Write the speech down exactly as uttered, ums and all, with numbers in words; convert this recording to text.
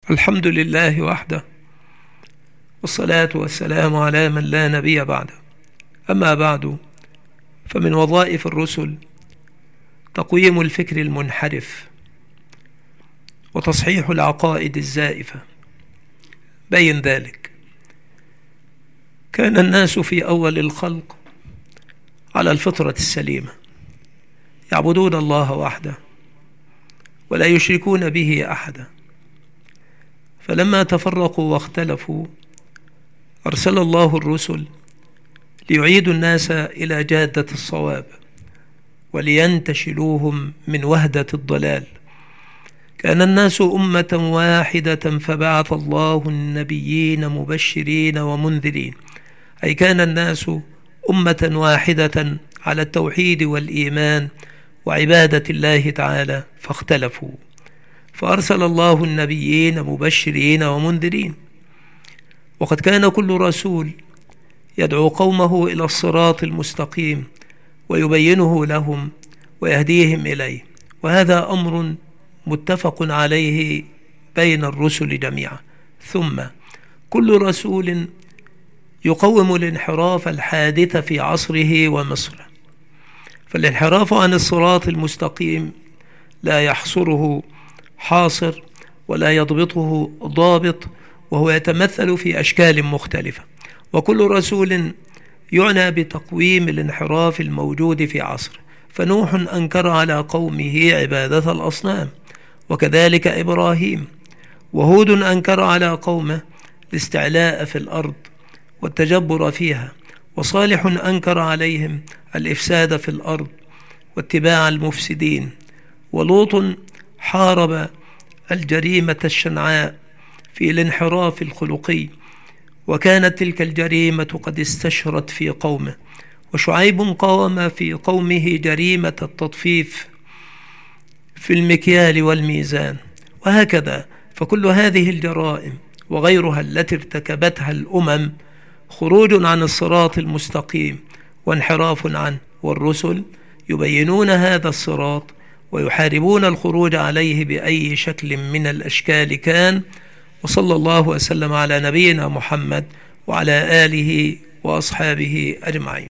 الحمد لله وحده، والصلاة والسلام على من لا نبي بعده. أما بعد، فمن وظائف الرسل تقويم الفكر المنحرف وتصحيح العقائد الزائفة. بين ذلك، كان الناس في أول الخلق على الفطرة السليمة، يعبدون الله وحده ولا يشركون به أحدا، فلما تفرقوا واختلفوا أرسل الله الرسل ليعيدوا الناس إلى جادة الصواب ولينتشلوهم من وهدة الضلال. كان الناس أمة واحدة فبعث الله النبيين مبشرين ومنذرين، أي كان الناس أمة واحدة على التوحيد والإيمان وعبادة الله تعالى، فاختلفوا فأرسل الله النبيين مبشرين ومنذرين. وقد كان كل رسول يدعو قومه إلى الصراط المستقيم ويبينه لهم ويهديهم إليه، وهذا أمر متفق عليه بين الرسل جميعا. ثم كل رسول يقوم الانحراف الحادث في عصره ومصره، فالانحراف عن الصراط المستقيم لا يحصره حاصر ولا يضبطه ضابط، وهو يتمثل في أشكال مختلفة. وكل رسول يعنى بتقويم الانحراف الموجود في عصره، فنوح أنكر على قومه عبادة الأصنام، وكذلك إبراهيم. وهود أنكر على قومه الاستعلاء في الأرض والتجبر فيها، وصالح أنكر عليهم الإفساد في الأرض واتباع المفسدين. ولوط حارب الجريمة الشنعاء في الانحراف الخلقي، وكانت تلك الجريمة قد استشرت في قومه. وشعيب قاوم في قومه جريمة التطفيف في المكيال والميزان، وهكذا. فكل هذه الجرائم وغيرها التي ارتكبتها الأمم خروج عن الصراط المستقيم وانحراف عنه، والرسل يبينون هذا الصراط ويحاربون الخروج عليه بأي شكل من الأشكال كان. وصلى الله وسلم على نبينا محمد وعلى آله وأصحابه أجمعين.